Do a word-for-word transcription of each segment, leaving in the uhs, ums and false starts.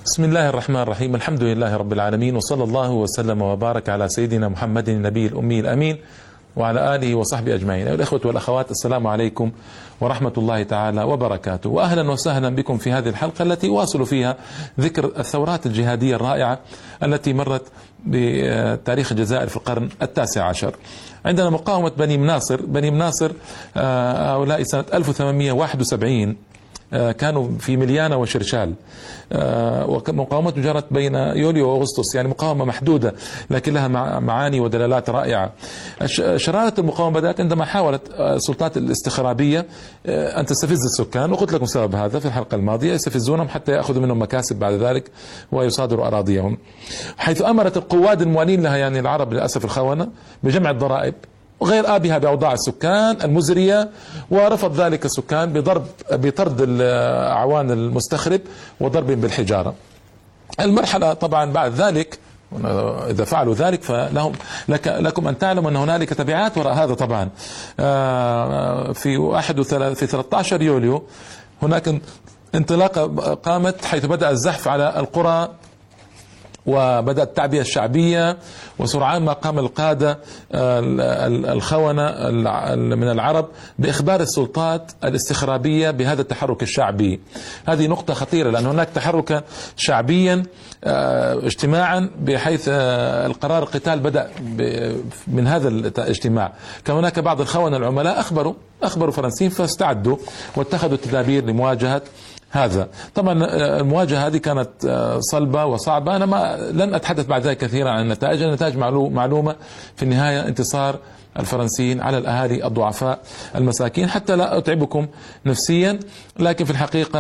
بسم الله الرحمن الرحيم. الحمد لله رب العالمين، وصلى الله وسلم وبارك على سيدنا محمد النبي الأمي الأمين وعلى آله وصحبه أجمعين. أيها الأخوة والأخوات، السلام عليكم ورحمة الله تعالى وبركاته، وأهلا وسهلا بكم في هذه الحلقة التي واصل فيها ذكر الثورات الجهادية الرائعة التي مرت بتاريخ الجزائر في القرن التاسع عشر. عندنا مقاومة بني مناصر. بني مناصر هؤلاء سنة ألف وثمانمئة وواحد وسبعين كانوا في مليانة وشرشال، ومقاومة جرت بين يوليو وأغسطس، يعني مقاومة محدودة لكن لها معاني ودلالات رائعة. شرارة المقاومة بدأت عندما حاولت السلطات الاستخرابية أن تستفز السكان، وقلت لكم سبب هذا في الحلقة الماضية، يستفزونهم حتى يأخذوا منهم مكاسب بعد ذلك ويصادروا أراضيهم، حيث أمرت القواد الموالين لها يعني العرب للأسف الخونة بجمع الضرائب وغير آبها بأوضاع السكان المزرية، ورفض ذلك السكان بضرب بطرد الأعوان المستخرب وضربهم بالحجارة. المرحلة طبعا بعد ذلك إذا فعلوا ذلك فلهم لك لكم أن تعلموا أن هنالك تبعات وراء هذا. طبعا في واحد في ثلاثة عشر يوليو هناك انطلاقة قامت، حيث بدأ الزحف على القرى وبدأت التعبئة الشعبية، وسرعان ما قام القادة الخونة من العرب بإخبار السلطات الاستخرابية بهذا التحرك الشعبي. هذه نقطة خطيرة، لأن هناك تحركا شعبيا اجتماعا بحيث القرار القتال بدأ من هذا الاجتماع. كان هناك بعض الخونة العملاء أخبروا أخبروا الفرنسيين فاستعدوا واتخذوا التدابير لمواجهة هذا. طبعا المواجهة هذه كانت صلبة وصعبة. أنا ما لن أتحدث بعد ذلك كثيرا عن النتائج، النتائج معلومة في النهاية، انتصار الفرنسيين على الأهالي الضعفاء المساكين. حتى لا أتعبكم نفسيا، لكن في الحقيقة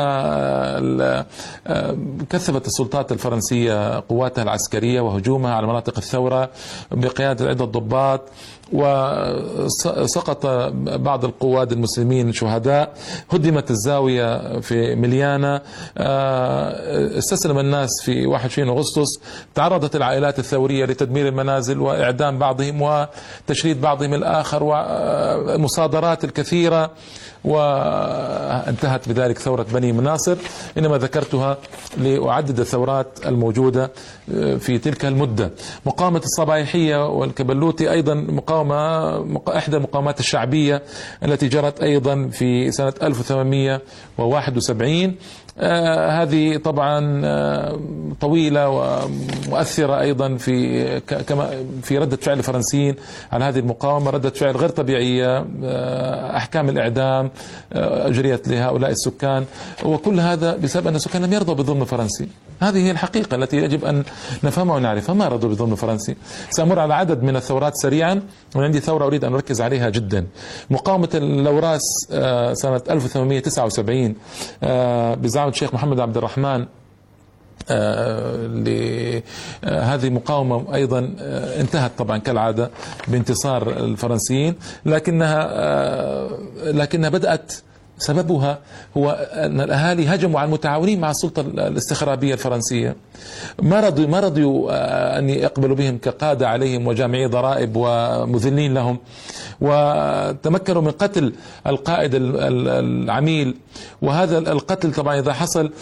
كثفت السلطات الفرنسية قواتها العسكرية وهجومها على مناطق الثورة بقيادة عدة ضباط، وسقط بعض القواد المسلمين شهداء، هدمت الزاوية في مليانة، استسلم الناس في واحد وعشرين أغسطس، تعرضت العائلات الثورية لتدمير المنازل وإعدام بعضهم وتشريد بعضهم الآخر والمصادرات الكثيرة، وانتهت بذلك ثورة بني مناصر. إنما ذكرتها لأعدد الثورات الموجودة في تلك المدة. مقاومة الصبايحية والكبلوتي أيضا مقاومة إحدى المقاومات الشعبية التي جرت أيضا في سنة ألف وثمانمئة وواحد وسبعين. آه هذه طبعا آه طويلة ومؤثرة أيضا في كما في ردة فعل الفرنسيين على هذه المقاومة، ردة فعل غير طبيعية، آه أحكام الإعدام آه أجريت لهؤلاء السكان، وكل هذا بسبب أن السكان لم يرضوا بالظلم الفرنسي. هذه هي الحقيقة التي يجب أن نفهمها ونعرفها، ما رضوا بالظلم الفرنسي. سأمر على عدد من الثورات سريعا، وعندي ثورة أريد أن أركز عليها جدا. مقاومة اللوراس آه سنة ألف وثمانمئة وتسعة وسبعين آه بزعامة الشيخ محمد عبد الرحمن. آه لهذه مقاومة أيضا آه انتهت طبعا كالعادة بانتصار الفرنسيين، لكنها آه لكنها بدأت سببها هو أن الأهالي هجموا على المتعاونين مع السلطة الاستخرابية الفرنسية، ما رضوا ما رضوا أن يقبلوا بهم كقادة عليهم وجامعي ضرائب ومذلين لهم، وتمكنوا من قتل القائد العميل. وهذا القتل طبعا إذا حصل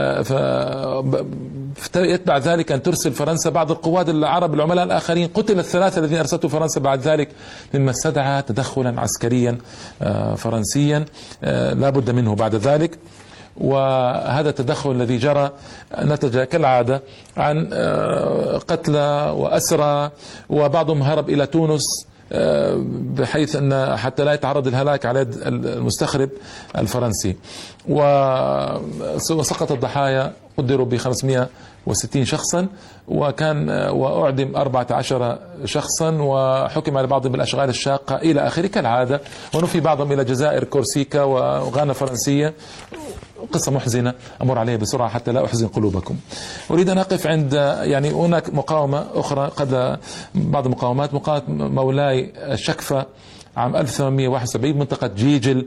فيتبع ذلك أن ترسل فرنسا بعض القواد العرب العملاء الآخرين. قتل الثلاثة الذين أرسلته فرنسا بعد ذلك، مما استدعى تدخلا عسكريا فرنسيا لا بد منه بعد ذلك. وهذا التدخل الذي جرى نتج كالعادة عن قتلى وأسرى، وبعضهم هرب إلى تونس بحيث أن حتى لا يتعرض الهلاك على يد المستخرب الفرنسي. وسقط الضحايا قدروا ب خمسمئة وستين شخصا، وكان وأعدم أربعة عشر شخصا، وحكم على بعضهم بالأشغال الشاقة إلى آخره كالعادة، ونفي بعضهم إلى جزائر كورسيكا وغانا فرنسية. قصة محزنة أمر عليها بسرعة حتى لا أحزن قلوبكم. أريد أن أقف عند يعني هناك مقاومة أخرى، قد بعض المقاومات مقاومة مولاي الشكفة عام ألف وثمانمئة وواحد وسبعين منطقة جيجل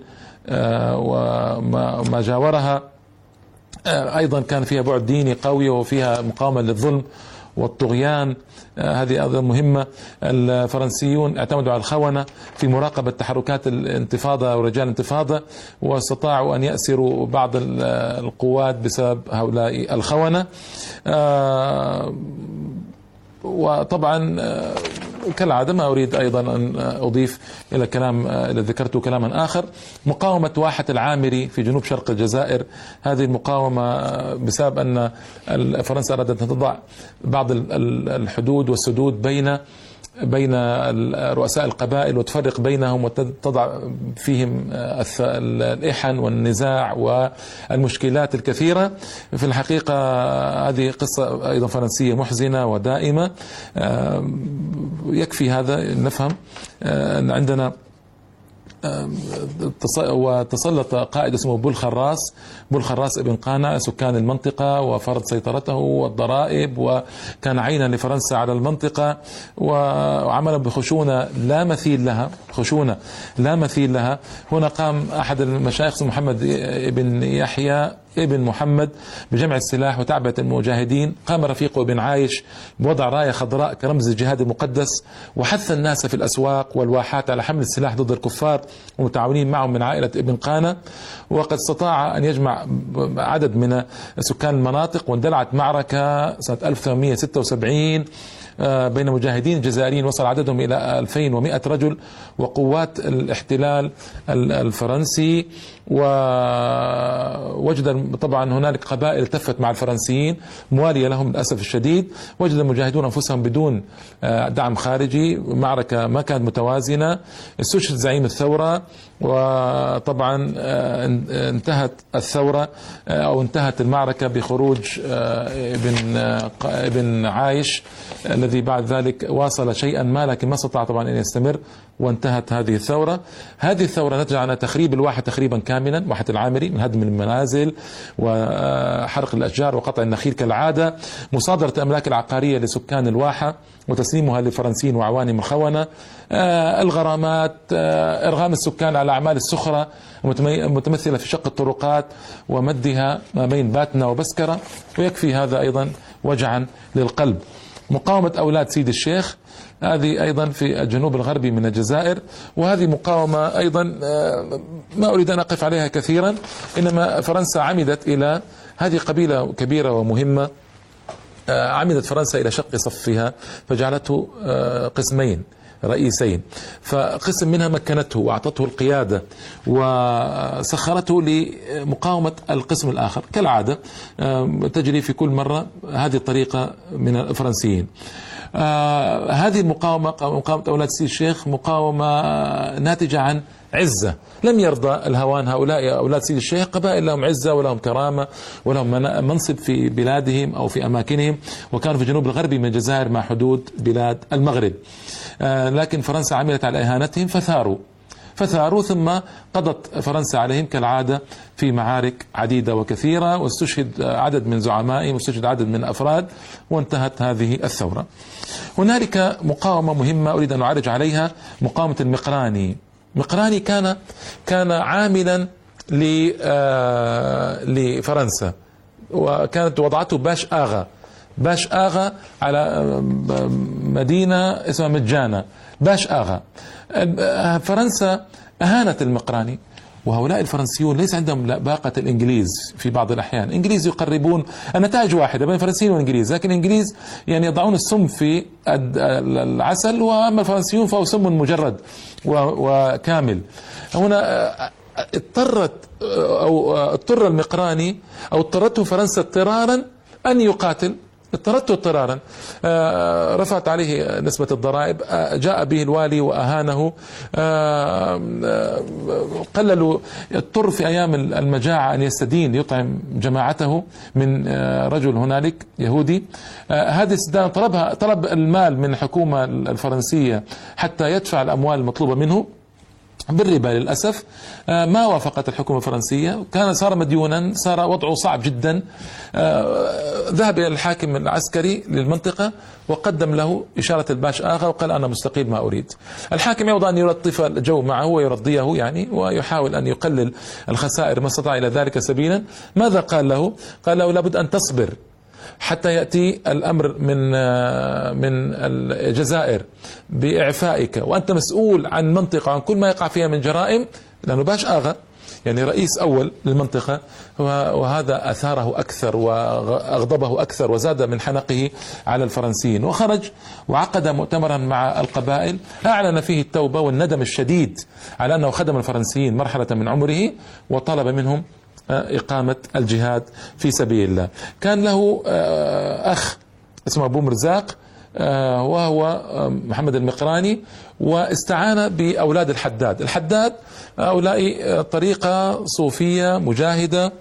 وما جاورها، أيضا كان فيها بعد ديني قوي وفيها مقاومة للظلم والطغيان. هذه أيضا مهمة. الفرنسيون اعتمدوا على الخونة في مراقبة تحركات الانتفاضة ورجال الانتفاضة، واستطاعوا أن يأسروا بعض القوات بسبب هؤلاء الخونة. وطبعا كالعادة ما أريد أيضا أن أضيف إلى كلام إلى ذكرته كلاما آخر. مقاومة واحة العامري في جنوب شرق الجزائر، هذه المقاومة بسبب أن فرنسا أرادت أن تضع بعض الحدود والسدود بين بين رؤساء القبائل وتفرق بينهم وتضع فيهم الإحن والنزاع والمشكلات الكثيرة. في الحقيقة هذه قصة أيضا فرنسية محزنة ودائمة. يكفي هذا نفهم أن عندنا وتسلط قائد اسمه بولخراس بولخراس ابن قانع سكان المنطقة وفرض سيطرته والضرائب، وكان عينا لفرنسا على المنطقة، وعمل بخشونة لا مثيل لها خشونة لا مثيل لها. هنا قام أحد المشايخ محمد ابن يحيى ابن محمد بجمع السلاح وتعبئة المجاهدين. قام رفيقه ابن عايش بوضع راية خضراء كرمز الجهاد المقدس، وحث الناس في الأسواق والواحات على حمل السلاح ضد الكفار ومتعاونين معهم من عائلة ابن قانة. وقد استطاع أن يجمع عدد من سكان المناطق، واندلعت معركة سنة ألف وثمانمئة وستة وسبعين بين مجاهدين جزائريين وصل عددهم إلى ألفين ومئة رجل وقوات الاحتلال الفرنسي. ووجد طبعا هنالك قبائل التفت مع الفرنسيين موالية لهم للأسف الشديد. وجد المجاهدون أنفسهم بدون دعم خارجي، معركة ما كانت متوازنة. استشهد زعيم الثورة، وطبعا انتهت الثورة أو انتهت المعركة بخروج ابن ابن عايش الذي بعد ذلك واصل شيئا ما، لكن ما استطاع طبعا أن يستمر، وانتهت هذه الثورة. هذه الثورة نتج عنها تخريب الواحة تخريبا كاملا، واحة العامري، من هدم المنازل وحرق الأشجار وقطع النخيل كالعادة، مصادرة الأملاك العقارية لسكان الواحة وتسليمها للفرنسيين وعوانهم الخونة، الغرامات، إرغام السكان على أعمال السخرة متمثلة في شق الطرقات ومدها ما بين باتنا وبسكرة، ويكفي هذا أيضا وجعا للقلب. مقاومة أولاد سيد الشيخ، هذه أيضا في الجنوب الغربي من الجزائر، وهذه مقاومة أيضا ما أريد أن أقف عليها كثيرا، إنما فرنسا عمدت إلى هذه قبيلة كبيرة ومهمة، عمدت فرنسا إلى شق صفها فجعلته قسمين رئيسين، فقسم منها مكنته وأعطته القيادة وسخرته لمقاومة القسم الآخر كالعادة تجري في كل مرة هذه الطريقة من الفرنسيين. آه هذه المقاومة مقاومة أولاد سيد الشيخ مقاومة ناتجة عن عزة. لم يرضى الهوان هؤلاء أولاد سيد الشيخ، قبائل لهم عزة ولهم كرامة ولهم منصب في بلادهم أو في أماكنهم، وكانوا في الجنوب الغربي من الجزائر مع حدود بلاد المغرب. آه لكن فرنسا عملت على إهانتهم فثاروا فثاروا ثم قضت فرنسا عليهم كالعادة في معارك عديدة وكثيرة، واستشهد عدد من زعمائهم واستشهد عدد من الأفراد، وانتهت هذه الثورة. هنالك مقاومة مهمة أريد أن أعرج عليها، مقاومة المقراني. مقراني كان كان عاملا لفرنسا، وكانت وضعته باش آغا باش آغا على مدينة اسمها مجانة. باش آغا فرنسا أهانت المقراني، وهؤلاء الفرنسيون ليس عندهم باقة الإنجليز في بعض الأحيان. الإنجليز يقربون النتائج واحدة بين الفرنسيين والإنجليز، لكن الإنجليز يعني يضعون السم في العسل، وأما الفرنسيون فهو سم مجرد وكامل. هنا اضطرت أو اضطر المقراني أو اضطرته فرنسا اضطرارا أن يقاتل، اضطرته اضطرارا. رفعت عليه نسبة الضرائب، جاء به الوالي وأهانه، قللوا، اضطر في أيام المجاعة أن يستدين يطعم جماعته من رجل هنالك يهودي. هذه السدان طلبها طلب المال من الحكومة الفرنسية حتى يدفع الأموال المطلوبة منه بالربا. للأسف ما وافقت الحكومة الفرنسية، كان صار مديونا، صار وضعه صعب جدا. ذهب إلى الحاكم العسكري للمنطقة وقدم له إشارة الباش آغا وقال أنا مستقيل ما أريد. الحاكم يوضع أن يلطف الجو معه ويرضيه يعني، ويحاول أن يقلل الخسائر ما استطاع إلى ذلك سبيلا. ماذا قال له؟ قال له لابد أن تصبر حتى يأتي الأمر من من الجزائر بإعفائك وأنت مسؤول عن منطقة عن كل ما يقع فيها من جرائم، لأنه باش آغا يعني رئيس أول للمنطقة، وهذا أثاره أكثر وأغضبه أكثر وزاد من حنقه على الفرنسيين، وخرج وعقد مؤتمرا مع القبائل أعلن فيه التوبة والندم الشديد على أنه خدم الفرنسيين مرحلة من عمره، وطلب منهم إقامة الجهاد في سبيل الله. كان له أخ اسمه أبو مرزاق وهو محمد المقراني، واستعان بأولاد الحداد. الحداد هؤلاء طريقة صوفية مجاهدة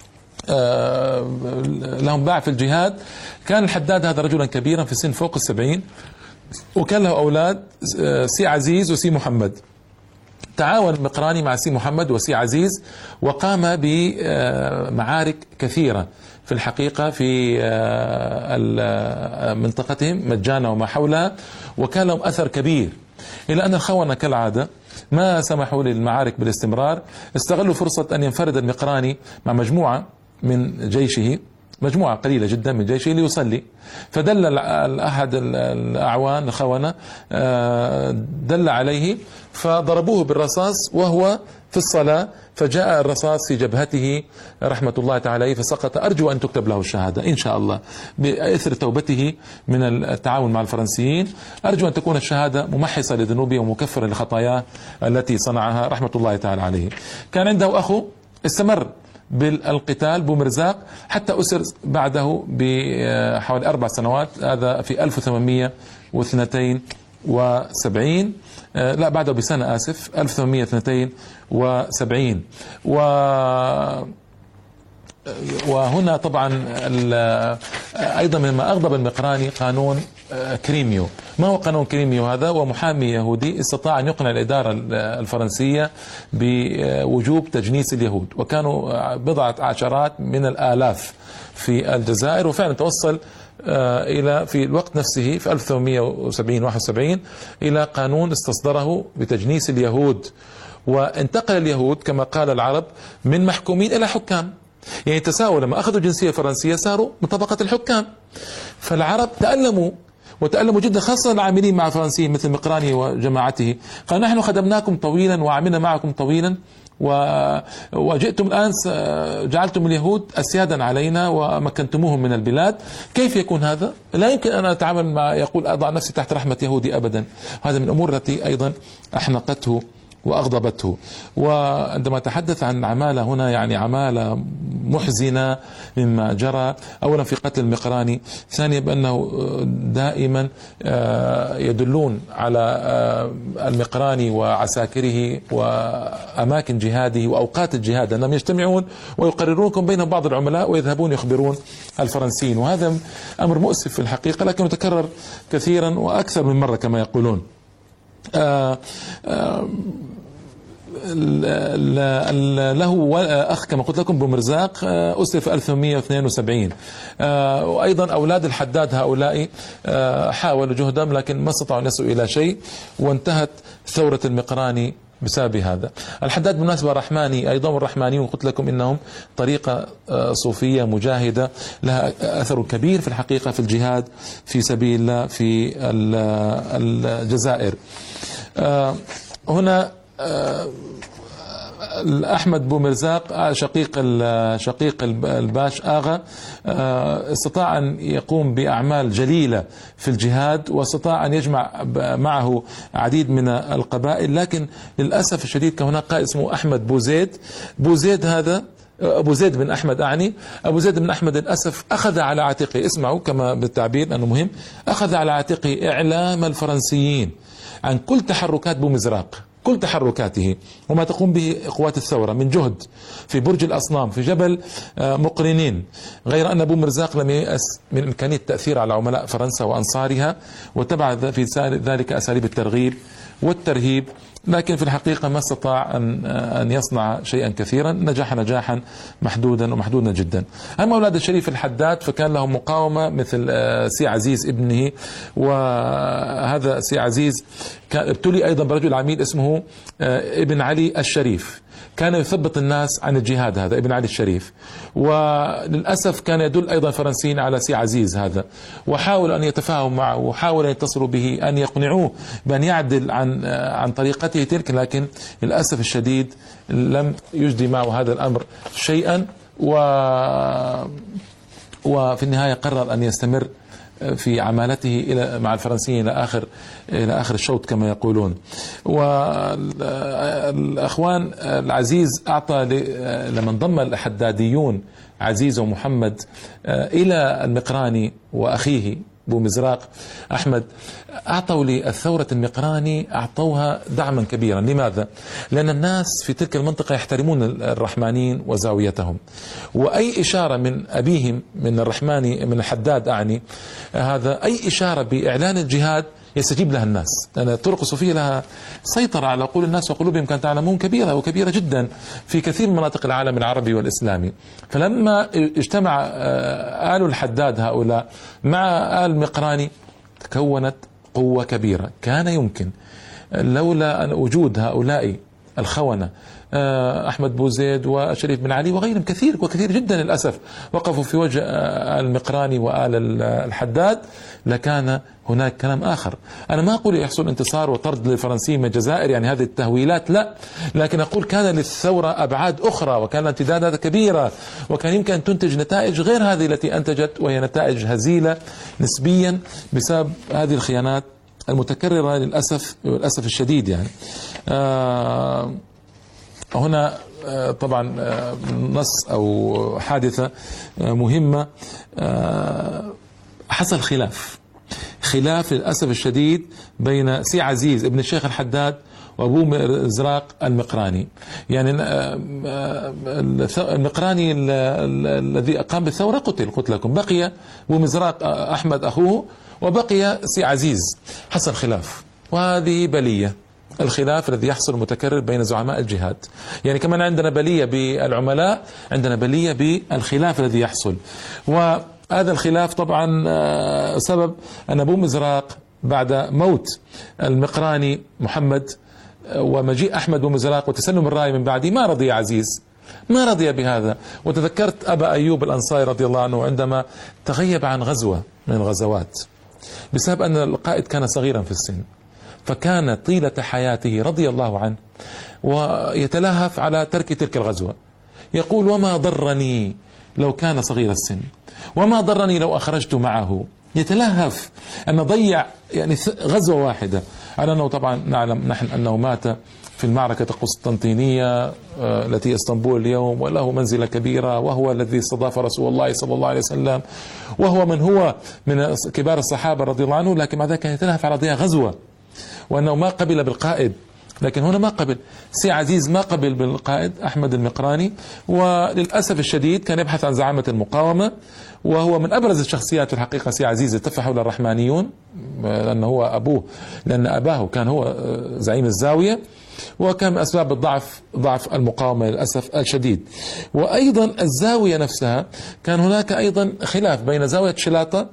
لهم باع في الجهاد. كان الحداد هذا رجلا كبيرا في سن فوق السبعين، وكان له أولاد سي عزيز وسي محمد. تعاون المقراني مع سي محمد وسي عزيز وقام بمعارك كثيرة في الحقيقة في منطقتهم مجانا وما حولها، وكان لهم أثر كبير، إلى أن الخونة كالعادة ما سمحوا للمعارك بالاستمرار. استغلوا فرصة أن ينفرد المقراني مع مجموعة من جيشه، مجموعة قليلة جدا من جيشه، ليصلي، فدل أحد الأعوان الخونة دل عليه فضربوه بالرصاص وهو في الصلاة، فجاء الرصاص في جبهته رحمة الله تعالى عليه فسقط. أرجو أن تكتب له الشهادة إن شاء الله بإثر توبته من التعاون مع الفرنسيين. أرجو أن تكون الشهادة ممحصة لذنوبه ومكفرة لخطاياه التي صنعها رحمة الله تعالى عليه. كان عنده أخو استمر بالقتال بومرزاق حتى أسر بعده بحوالي أربع سنوات، هذا في ألف وثمانمئة واثنين وسبعين، لا بعده بسنة آسف ألف وثمانمئة واثنين وسبعين. و وهنا طبعا أيضا مما أغضب المقراني قانون كريميو. ما هو قانون كريميو هذا؟ ومحامي يهودي استطاع أن يقنع الإدارة الفرنسية بوجوب تجنيس اليهود، وكانوا بضعة عشرات من الآلاف في الجزائر، وفعلا توصل إلى في الوقت نفسه في ألف وثمانمئة وسبعين واحد وسبعين إلى قانون استصدره بتجنيس اليهود، وانتقل اليهود كما قال العرب من محكومين إلى حكام. يعني تساووا لما أخذوا جنسية فرنسية صاروا من طبقة الحكام. فالعرب تألموا وتألموا جدا، خاصة العاملين مع الفرنسيين مثل مقراني وجماعته. قال نحن خدمناكم طويلا وعملنا معكم طويلا، وجئتم الآن جعلتم اليهود أسيادا علينا ومكنتموهم من البلاد. كيف يكون هذا؟ لا يمكن أن أتعامل مع يقول أضع نفسي تحت رحمة يهودي أبدا. هذا من الأمور التي أيضا أحنقته وأغضبته. وعندما تحدث عن عمالة هنا، يعني عمالة محزنة مما جرى، أولا في قتل المقراني، ثانيا بأنه دائما يدلون على المقراني وعساكره وأماكن جهاده وأوقات الجهاد، أنهم يجتمعون ويقررونكم بين بعض العملاء ويذهبون يخبرون الفرنسيين، وهذا أمر مؤسف في الحقيقة، لكنه تكرر كثيرا وأكثر من مرة كما يقولون. آآ آآ له أخ كما قلت لكم بومرزاق أسر في ألف وثمانمئة واثنين وسبعين، وأيضا أولاد الحداد هؤلاء حاولوا جهدهم لكن ما استطاعوا أن يصلوا إلى شيء، وانتهت ثورة المقراني بسبب هذا. الحداد بالمناسبة رحماني أيضا، والرحمانيون قلت لكم إنهم طريقة صوفية مجاهدة لها أثر كبير في الحقيقة في الجهاد في سبيل الله في الجزائر. هنا أحمد بومرزاق شقيق شقيق الباش آغا استطاع أن يقوم بأعمال جليلة في الجهاد، واستطاع أن يجمع معه عديد من القبائل، لكن للأسف الشديد كان هناك قائد اسمه أحمد بوزيد. بوزيد هذا أبو زيد بن أحمد أعني أبو زيد بن أحمد للأسف أخذ على عاتقه، اسمعوا كما بالتعبير أنه مهم، أخذ على عاتقه إعلام الفرنسيين عن كل تحركات بومرزاق، كل تحركاته وما تقوم به قوات الثورة من جهد في برج الأصنام في جبل مقرنين، غير أن بومرزاق لم ييأس من إمكانية التأثير على عملاء فرنسا وأنصارها، واتبع في ذلك أساليب الترغيب والترهيب، لكن في الحقيقة ما استطاع أن أن يصنع شيئا كثيرا، نجح نجاحا محدودا ومحدودا جدا. أما أولاد الشريف الحداد فكان لهم مقاومة مثل سي عزيز ابنه، وهذا سي عزيز ابتلي أيضا برجل عميل اسمه اسمه ابن علي الشريف، كان يثبط الناس عن الجهاد، هذا ابن علي الشريف. وللأسف كان يدل أيضا الفرنسيين على سي عزيز هذا، وحاولوا أن يتفاهموا معه وحاولوا أن يتصلوا به أن يقنعوه بأن يعدل عن عن طريقته تلك، لكن للأسف الشديد لم يجدي معه هذا الأمر شيئا، و وفي النهاية قرر أن يستمر في عمالته إلى مع الفرنسيين إلى آخر إلى آخر الشوط كما يقولون. والأخوان العزيز أعطى لما انضم الحداديون عزيز ومحمد إلى المقراني وأخيه بو مزراق أحمد، أعطوا للثورة المقراني أعطوها دعما كبيرا. لماذا؟ لأن الناس في تلك المنطقة يحترمون الرحمانيين وزاويتهم، وأي إشارة من أبيهم من الرحماني من الحداد أعني هذا، أي إشارة بإعلان الجهاد يستجيب لها الناس، لأن الطرق الصوفية لها سيطرة على عقول الناس وقلوبهم كانت تعلمون كبيرة وكبيرة جدا في كثير من مناطق العالم العربي والإسلامي. فلما اجتمع آل الحداد هؤلاء مع آل مقراني تكونت قوة كبيرة. كان يمكن لولا أن وجود هؤلاء الخونة أحمد بو زيد وشريف بن علي وغيرهم كثير وكثير جدا للأسف وقفوا في وجه المقراني وآل الحداد، لكان هناك كلام آخر. أنا ما أقول يحصل انتصار وطرد للفرنسيين من الجزائر، يعني هذه التهويلات لا، لكن أقول كان للثورة أبعاد أخرى وكان امتدادات كبيرة، وكان يمكن أن تنتج نتائج غير هذه التي أنتجت، وهي نتائج هزيلة نسبيا بسبب هذه الخيانات المتكررة للأسف للأسف الشديد. يعني آه هنا طبعا نص أو حادثة مهمة، حصل خلاف خلاف للأسف الشديد بين سي عزيز ابن الشيخ الحداد وأبو مزراق المقراني. يعني المقراني الذي قام بالثورة قتل قتلكم، بقي أبو مزراق أحمد أخوه وبقي سي عزيز. حصل خلاف، وهذه بلية الخلاف الذي يحصل متكرر بين زعماء الجهاد. يعني كمان عندنا بلية بالعملاء، عندنا بلية بالخلاف الذي يحصل. وهذا الخلاف طبعا سبب أن أبو مزراق بعد موت المقراني محمد ومجيء أحمد بن مزراق وتسلم الراية من بعده ما رضي عزيز، ما رضي بهذا. وتذكرت أبا أيوب الأنصاري رضي الله عنه عندما تغيب عن غزوة من الغزوات بسبب أن القائد كان صغيرا في السن، فكان طيلة حياته رضي الله عنه ويتلهف على ترك تلك الغزوة، يقول وما ضرني لو كان صغير السن، وما ضرني لو أخرجت معه. يتلهف أن ضيع يعني غزوة واحدة، على أنه طبعا نعلم نحن أنه مات في المعركة القسطنطينية التي اسطنبول اليوم، وله منزلة كبيرة، وهو الذي استضاف رسول الله صلى الله عليه وسلم، وهو من هو من كبار الصحابة رضي الله عنه، لكن مع ذلك كان يتلهف على ضياع غزوة، وأنه ما قبل بالقائد. لكن هنا ما قبل، سي عزيز ما قبل بالقائد أحمد المقراني، وللأسف الشديد كان يبحث عن زعامة المقاومة، وهو من أبرز الشخصيات في الحقيقة. سي عزيز التف حول الرحمانيون لأنه هو أبوه، لأن أباه كان هو زعيم الزاوية، وكان من أسباب الضعف ضعف المقاومة للأسف الشديد. وأيضا الزاوية نفسها كان هناك أيضا خلاف بين زاوية شلاطة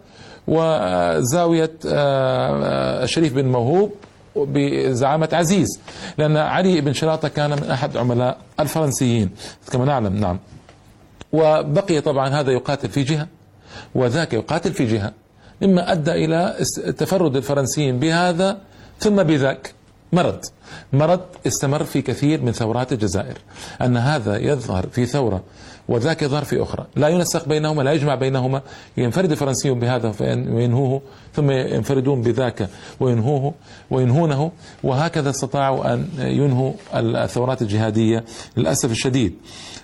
وزاوية الشريف بن موهوب بزعامة عزيز، لأن علي بن شلاطة كان من أحد عملاء الفرنسيين كما نعلم. نعم. وبقي طبعا هذا يقاتل في جهة وذاك يقاتل في جهة، مما أدى إلى تفرد الفرنسيين بهذا ثم بذاك. مرض مرض استمر في كثير من ثورات الجزائر، أن هذا يظهر في ثورة وذاك يظهر في أخرى، لا ينسق بينهما، لا يجمع بينهما. ينفرد الفرنسيون بهذا وينهوه، ثم ينفردون بذاك وينهوه وينهونه، وهكذا استطاعوا أن ينهوا الثورات الجهادية للأسف الشديد.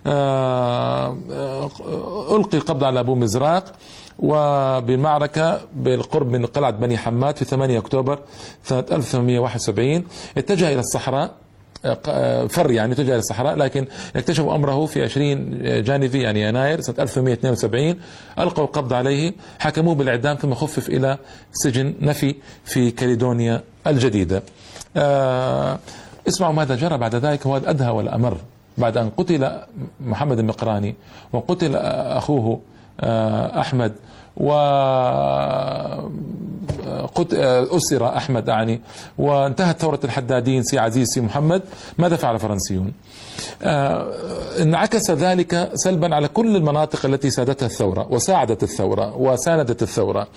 ألقي القبض على أبو مزراق وبالمعركة بالقرب من قلعة بني حماد في ثمانية أكتوبر سنة ألف وثمانمئة وواحد وسبعين اتجه إلى الصحراء، فر يعني اتجه إلى الصحراء، لكن اكتشفوا أمره في عشرين جانفي يعني يناير سنة ألف وثمانمئة واثنين وسبعين. ألقوا القبض عليه، حكموه بالإعدام، ثم خفف إلى سجن نفي في كاليدونيا الجديدة. آه اسمعوا ماذا جرى بعد ذلك، هو الأدهى والأمر. بعد أن قتل محمد المقراني وقتل أخوه أحمد، أسر أحمد أعني وانتهت ثورة الحدادين سي عزيز سي محمد، ماذا فعل الفرنسيون؟ انعكس ذلك سلبا على كل المناطق التي سادتها الثورة وساعدت الثورة وساندت الثورة.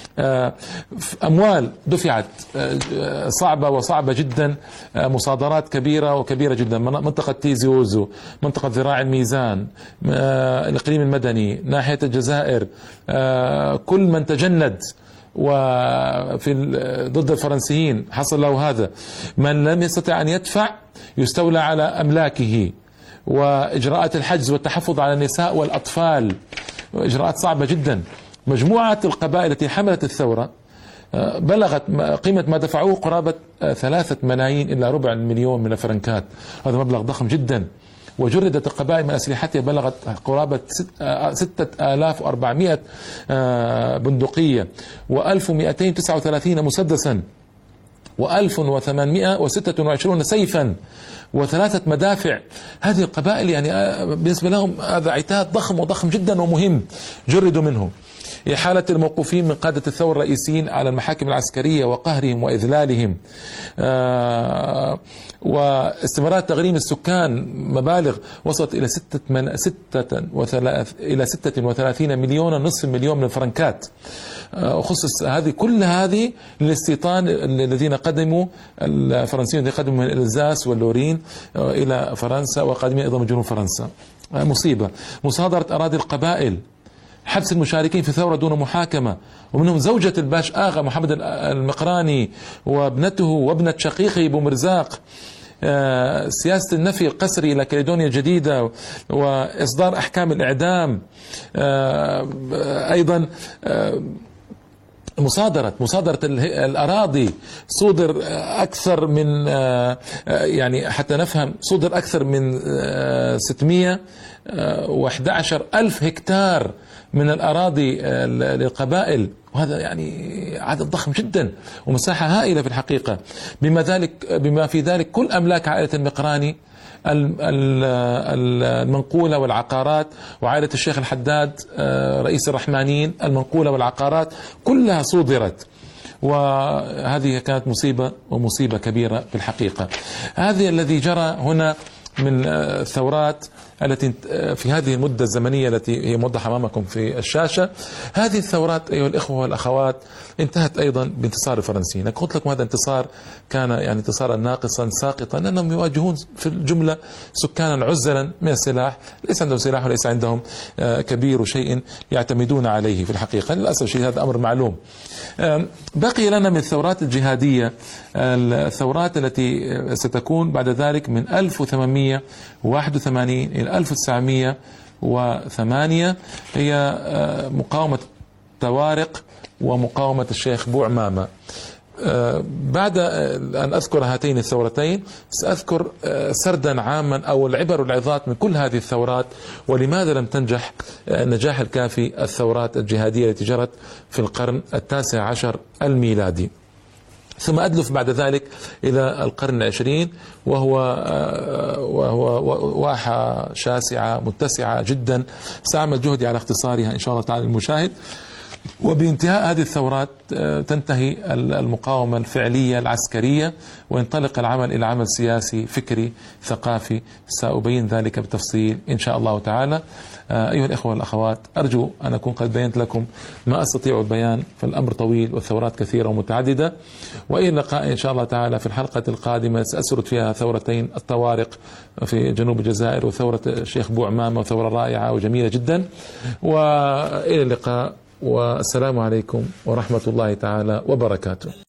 أموال دفعت صعبة وصعبة جدا، مصادرات كبيرة وكبيرة جدا، منطقة تيزي ووزو، منطقة ذراع الميزان، الإقليم المدني، ناحية الجزائر، كل من تجند وفي ضد الفرنسيين حصل له هذا. من لم يستطع أن يدفع يستولى على أملاكه، وإجراءات الحجز والتحفظ على النساء والأطفال، إجراءات صعبة جدا. مجموعة القبائل التي حملت الثورة بلغت قيمة ما دفعوه قرابة ثلاثة ملايين إلى ربع المليون من الفرنكات، هذا مبلغ ضخم جدا. وجردت القبائل من أسلحتها بلغت قرابة ستة آلاف وأربعمائة بندقية وألف ومئتين وتسعة وثلاثين مسدسا وألف وثمانمائة وستة وعشرين سيفا وثلاثة مدافع. هذه القبائل يعني بالنسبة لهم هذا عتاد ضخم وضخم جدا ومهم جردوا منه. إحالة الموقوفين من قادة الثورة الرئيسيين على المحاكم العسكرية وقهرهم وإذلالهم، آه واستمرار تغريم السكان مبالغ وصلت إلى ستة من ستة وثلاث إلى ستة وثلاثين مليون نصف مليون من الفرنكات. آه وخصص هذه كل هذه للاستيطان الذين قدموا الفرنسيين الذين قدموا من الألزاس واللورين آه إلى فرنسا وقادمين أيضا من جنوب فرنسا. آه مصيبة. مصادرة أراضي القبائل، حبس المشاركين في الثورة دون محاكمة، ومنهم زوجة الباش آغا محمد المقراني وابنته وابنة شقيقه بومرزاق، سياسة النفي القسري إلى كاليدونيا الجديدة وإصدار أحكام الإعدام، أيضا مصادرة مصادرة الأراضي، صدر أكثر من يعني حتى نفهم صدر أكثر من ستمائة وأحد عشر ألف هكتار من الأراضي للقبائل، وهذا يعني عدد ضخم جدا ومساحة هائلة في الحقيقة. بما ذلك بما في ذلك كل أملاك عائلة المقراني المنقولة والعقارات، وعائلة الشيخ الحداد رئيس الرحمانيين المنقولة والعقارات كلها صودرت، وهذه كانت مصيبة ومصيبة كبيرة في الحقيقة. هذه الذي جرى هنا من الثورات التي في هذه المدة الزمنية التي هي موضحة أمامكم في الشاشة. هذه الثورات أيها الإخوة والأخوات انتهت أيضا بانتصار الفرنسيين. قلت لكم هذا انتصار كان يعني انتصارا ناقصا ساقطا، لأنهم يواجهون في الجملة سكانا عزلا من السلاح، ليس عندهم سلاح وليس عندهم كبير شيء يعتمدون عليه في الحقيقة، للأسف الشديد هذا أمر معلوم. بقي لنا من الثورات الجهادية الثورات التي ستكون بعد ذلك من ألف وثمانمائة وواحد وثمانين إلى ألف وتسعمائة وثمانية، هي مقاومة طوارق ومقاومة الشيخ بوعمامة. بعد أن أذكر هاتين الثورتين سأذكر سردا عاما أو العبر والعظات من كل هذه الثورات، ولماذا لم تنجح النجاح الكافي الثورات الجهادية التي جرت في القرن التاسع عشر الميلادي. ثم أدلف بعد ذلك إلى القرن العشرين، وهو وهو واحة شاسعة متسعة جدا، سأعمل جهدي على اختصارها إن شاء الله تعالى المشاهد. وبانتهاء هذه الثورات تنتهي المقاومة الفعلية العسكرية وينطلق العمل إلى عمل سياسي فكري ثقافي، سأبين ذلك بالتفصيل إن شاء الله تعالى. أيها الإخوة والأخوات، أرجو أن أكون قد بينت لكم ما أستطيع البيان، فالأمر طويل والثورات كثيرة ومتعددة. وإلى اللقاء إن شاء الله تعالى في الحلقة القادمة، سأسرد فيها ثورتين الطوارق في جنوب الجزائر وثورة الشيخ بوعمامة، وثورة رائعة وجميلة جدا. وإلى اللقاء، والسلام عليكم ورحمة الله تعالى وبركاته.